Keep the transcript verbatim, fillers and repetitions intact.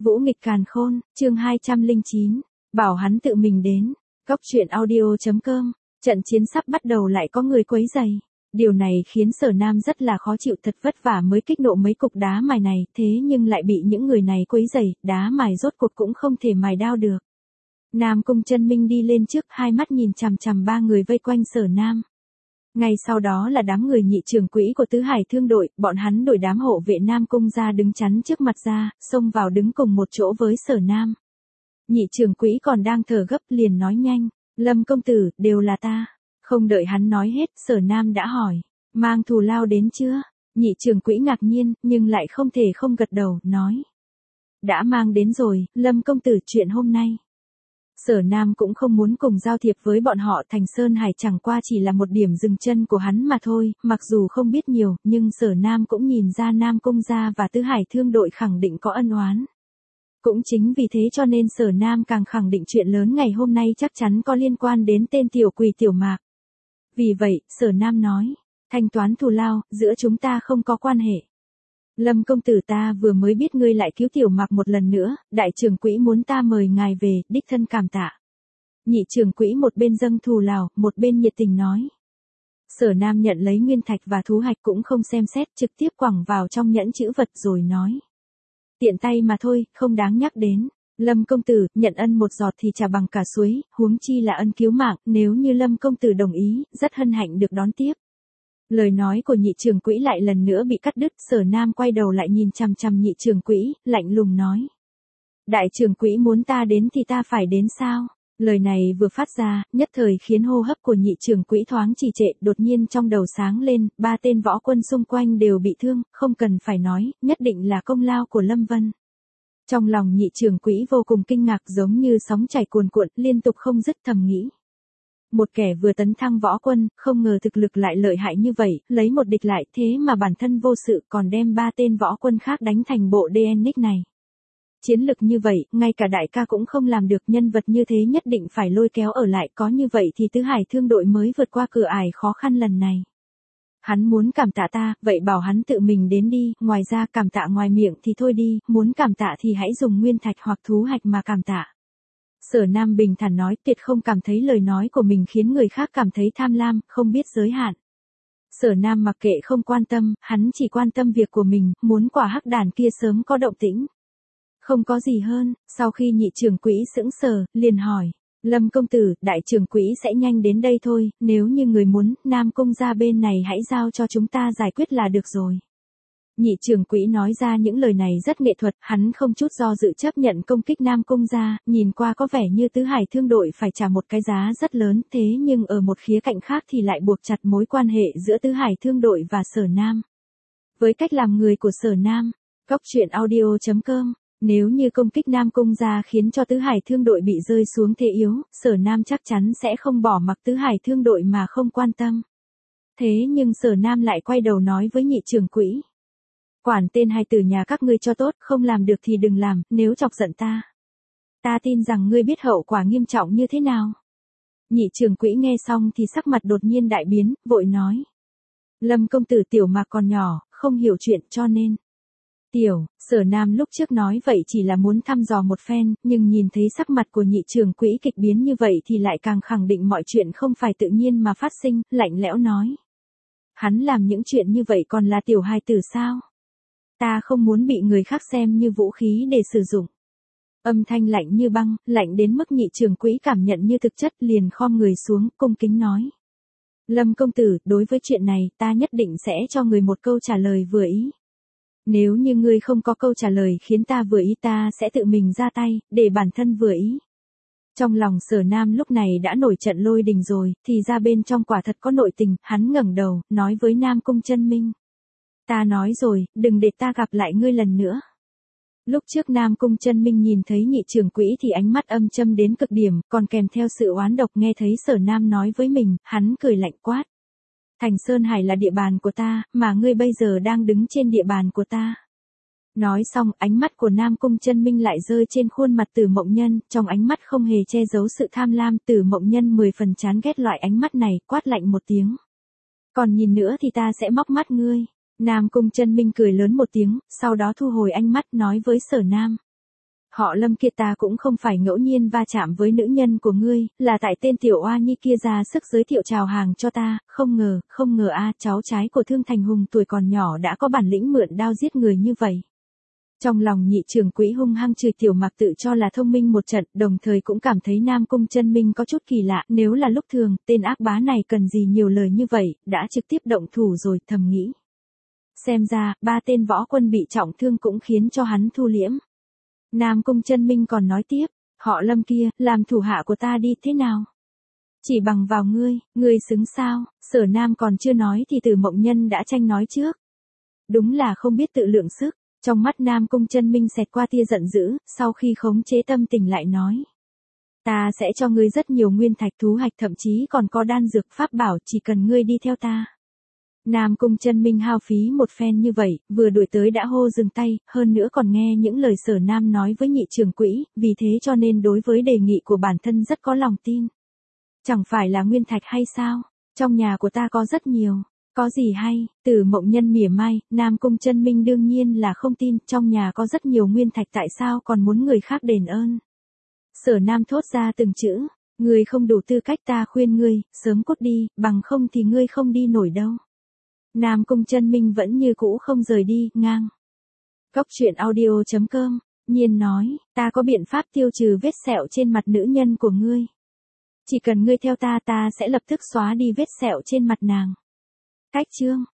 Vũ nghịch càn khôn, chương hai trăm lẻ chín, bảo hắn tự mình đến. Cóc truyện audio chấm com, trận chiến sắp bắt đầu lại có người quấy rầy. Điều này khiến Sở Nam rất là khó chịu, thật vất vả mới kích nộ mấy cục đá mài này, thế nhưng lại bị những người này quấy rầy, đá mài rốt cuộc cũng không thể mài đao được. Nam Cung Chân Minh đi lên trước, hai mắt nhìn chằm chằm ba người vây quanh Sở Nam. Ngay sau đó là đám người nhị trưởng quỹ của Tứ Hải Thương đội, bọn hắn đổi đám hộ vệ Nam Cung ra đứng chắn trước mặt ra, xông vào đứng cùng một chỗ với Sở Nam. Nhị trưởng quỹ còn đang thở gấp liền nói nhanh, Lâm công tử, đều là ta. Không đợi hắn nói hết, Sở Nam đã hỏi, mang thù lao đến chưa? Nhị trưởng quỹ ngạc nhiên, nhưng lại không thể không gật đầu, nói. Đã mang đến rồi, Lâm công tử, chuyện hôm nay. Sở Nam cũng không muốn cùng giao thiệp với bọn họ, Thành Sơn Hải chẳng qua chỉ là một điểm dừng chân của hắn mà thôi, mặc dù không biết nhiều, nhưng Sở Nam cũng nhìn ra Nam Cung gia và Tứ Hải Thương đội khẳng định có ân oán. Cũng chính vì thế cho nên Sở Nam càng khẳng định chuyện lớn ngày hôm nay chắc chắn có liên quan đến tên tiểu quỷ Tiểu Mạc. Vì vậy, Sở Nam nói, thanh toán thù lao, giữa chúng ta không có quan hệ. Lâm công tử, ta vừa mới biết ngươi lại cứu Tiểu Mạc một lần nữa, đại trưởng quỹ muốn ta mời ngài về, đích thân cảm tạ. Nhị trưởng quỹ một bên dâng thù lao, một bên nhiệt tình nói. Sở Nam nhận lấy nguyên thạch và thú hạch cũng không xem xét, trực tiếp quẳng vào trong nhẫn chữ vật rồi nói. Tiện tay mà thôi, không đáng nhắc đến. Lâm công tử, nhận ân một giọt thì chả bằng cả suối, huống chi là ân cứu mạng, nếu như Lâm công tử đồng ý, rất hân hạnh được đón tiếp. Lời nói của nhị trưởng quỹ lại lần nữa bị cắt đứt, Sở Nam quay đầu lại nhìn chằm chằm nhị trưởng quỹ, lạnh lùng nói. Đại trưởng quỹ muốn ta đến thì ta phải đến sao? Lời này vừa phát ra, nhất thời khiến hô hấp của nhị trưởng quỹ thoáng trì trệ, đột nhiên trong đầu sáng lên, ba tên võ quân xung quanh đều bị thương, không cần phải nói, nhất định là công lao của Lâm Vân. Trong lòng nhị trưởng quỹ vô cùng kinh ngạc, giống như sóng chảy cuồn cuộn, liên tục không dứt thầm nghĩ. Một kẻ vừa tấn thăng võ quân, không ngờ thực lực lại lợi hại như vậy, lấy một địch lại, thế mà bản thân vô sự còn đem ba tên võ quân khác đánh thành bộ đê en ích này. Chiến lực như vậy, ngay cả đại ca cũng không làm được, nhân vật như thế nhất định phải lôi kéo ở lại, có như vậy thì Tứ Hải Thương đội mới vượt qua cửa ải khó khăn lần này. Hắn muốn cảm tạ ta, vậy bảo hắn tự mình đến đi, ngoài ra cảm tạ ngoài miệng thì thôi đi, muốn cảm tạ thì hãy dùng nguyên thạch hoặc thú hạch mà cảm tạ. Sở Nam bình thản nói, tuyệt không cảm thấy lời nói của mình khiến người khác cảm thấy tham lam, không biết giới hạn. Sở Nam mặc kệ không quan tâm, hắn chỉ quan tâm việc của mình, muốn quả hắc đàn kia sớm có động tĩnh. Không có gì hơn, sau khi nhị trưởng quỹ sững sờ, liền hỏi, Lâm công tử, đại trưởng quỹ sẽ nhanh đến đây thôi, nếu như người muốn, Nam Cung gia bên này hãy giao cho chúng ta giải quyết là được rồi. Nhị trưởng quỹ nói ra những lời này rất nghệ thuật, hắn không chút do dự chấp nhận công kích Nam Cung gia, nhìn qua có vẻ như Tứ Hải Thương đội phải trả một cái giá rất lớn, thế nhưng ở một khía cạnh khác thì lại buộc chặt mối quan hệ giữa Tứ Hải Thương đội và Sở Nam. Với cách làm người của Sở Nam, cóc truyện audio chấm com, nếu như công kích Nam Cung gia khiến cho Tứ Hải Thương đội bị rơi xuống thế yếu, Sở Nam chắc chắn sẽ không bỏ mặc Tứ Hải Thương đội mà không quan tâm. Thế nhưng Sở Nam lại quay đầu nói với nhị trưởng quỹ. Quản tên hai tử nhà các ngươi cho tốt, không làm được thì đừng làm, nếu chọc giận ta. Ta tin rằng ngươi biết hậu quả nghiêm trọng như thế nào. Nhị trưởng quỹ nghe xong thì sắc mặt đột nhiên đại biến, vội nói. Lâm công tử, Tiểu Mạc còn nhỏ, không hiểu chuyện cho nên. Tiểu, Sở Nam lúc trước nói vậy chỉ là muốn thăm dò một phen, nhưng nhìn thấy sắc mặt của nhị trưởng quỹ kịch biến như vậy thì lại càng khẳng định mọi chuyện không phải tự nhiên mà phát sinh, lạnh lẽo nói. Hắn làm những chuyện như vậy còn là tiểu hài tử sao? Ta không muốn bị người khác xem như vũ khí để sử dụng. Âm thanh lạnh như băng, lạnh đến mức nhị trưởng quỹ cảm nhận như thực chất, liền khom người xuống, cung kính nói. Lâm công tử, đối với chuyện này, ta nhất định sẽ cho người một câu trả lời vừa ý. Nếu như ngươi không có câu trả lời khiến ta vừa ý, ta sẽ tự mình ra tay, để bản thân vừa ý. Trong lòng Sở Nam lúc này đã nổi trận lôi đình rồi, thì ra bên trong quả thật có nội tình, hắn ngẩng đầu, nói với Nam Cung Chân Minh. Ta nói rồi, đừng để ta gặp lại ngươi lần nữa. Lúc trước Nam Cung Chân Minh nhìn thấy nhị trưởng quỹ thì ánh mắt âm châm đến cực điểm, còn kèm theo sự oán độc, nghe thấy Sở Nam nói với mình, hắn cười lạnh quát. Thành Sơn Hải là địa bàn của ta, mà ngươi bây giờ đang đứng trên địa bàn của ta. Nói xong, ánh mắt của Nam Cung Chân Minh lại rơi trên khuôn mặt Tử Mộng Nhân, trong ánh mắt không hề che giấu sự tham lam, Tử Mộng Nhân mười phần chán ghét loại ánh mắt này, quát lạnh một tiếng. Còn nhìn nữa thì ta sẽ móc mắt ngươi. Nam Cung Chân Minh cười lớn một tiếng, sau đó thu hồi ánh mắt nói với Sở Nam. Họ Lâm kia ta cũng không phải ngẫu nhiên va chạm với nữ nhân của ngươi, là tại tên tiểu oa nhi kia ra sức giới thiệu chào hàng cho ta, không ngờ, không ngờ a cháu trái của Thương Thành Hùng tuổi còn nhỏ đã có bản lĩnh mượn đao giết người như vậy. Trong lòng nhị trưởng quỹ hung hăng chửi tiểu Mạc tự cho là thông minh một trận, đồng thời cũng cảm thấy Nam Cung Chân Minh có chút kỳ lạ, nếu là lúc thường, tên ác bá này cần gì nhiều lời như vậy, đã trực tiếp động thủ rồi, thầm nghĩ. Xem ra, ba tên võ quân bị trọng thương cũng khiến cho hắn thu liễm. Nam Cung Chân Minh còn nói tiếp, họ Lâm kia, làm thủ hạ của ta đi thế nào? Chỉ bằng vào ngươi, ngươi xứng sao? Sở Nam còn chưa nói thì Tử Mộng Nhân đã tranh nói trước. Đúng là không biết tự lượng sức. Trong mắt Nam Cung Chân Minh xẹt qua tia giận dữ, sau khi khống chế tâm tình lại nói. Ta sẽ cho ngươi rất nhiều nguyên thạch thú hạch, thậm chí còn có đan dược pháp bảo, chỉ cần ngươi đi theo ta. Nam Cung Chân Minh hao phí một phen như vậy, vừa đuổi tới đã hô dừng tay, hơn nữa còn nghe những lời Sở Nam nói với nhị trưởng quỹ, vì thế cho nên đối với đề nghị của bản thân rất có lòng tin. Chẳng phải là nguyên thạch hay sao? Trong nhà của ta có rất nhiều. Có gì hay? Tử Mộng Nhân mỉa mai, Nam Cung Chân Minh đương nhiên là không tin, trong nhà có rất nhiều nguyên thạch tại sao còn muốn người khác đền ơn. Sở Nam thốt ra từng chữ, ngươi không đủ tư cách, ta khuyên ngươi, sớm cút đi, bằng không thì ngươi không đi nổi đâu. Nam Cung Chân Minh vẫn như cũ không rời đi, ngang. Cốc truyện audio chấm com, Nhiên nói, ta có biện pháp tiêu trừ vết sẹo trên mặt nữ nhân của ngươi. Chỉ cần ngươi theo ta ta sẽ lập tức xóa đi vết sẹo trên mặt nàng. Cách chương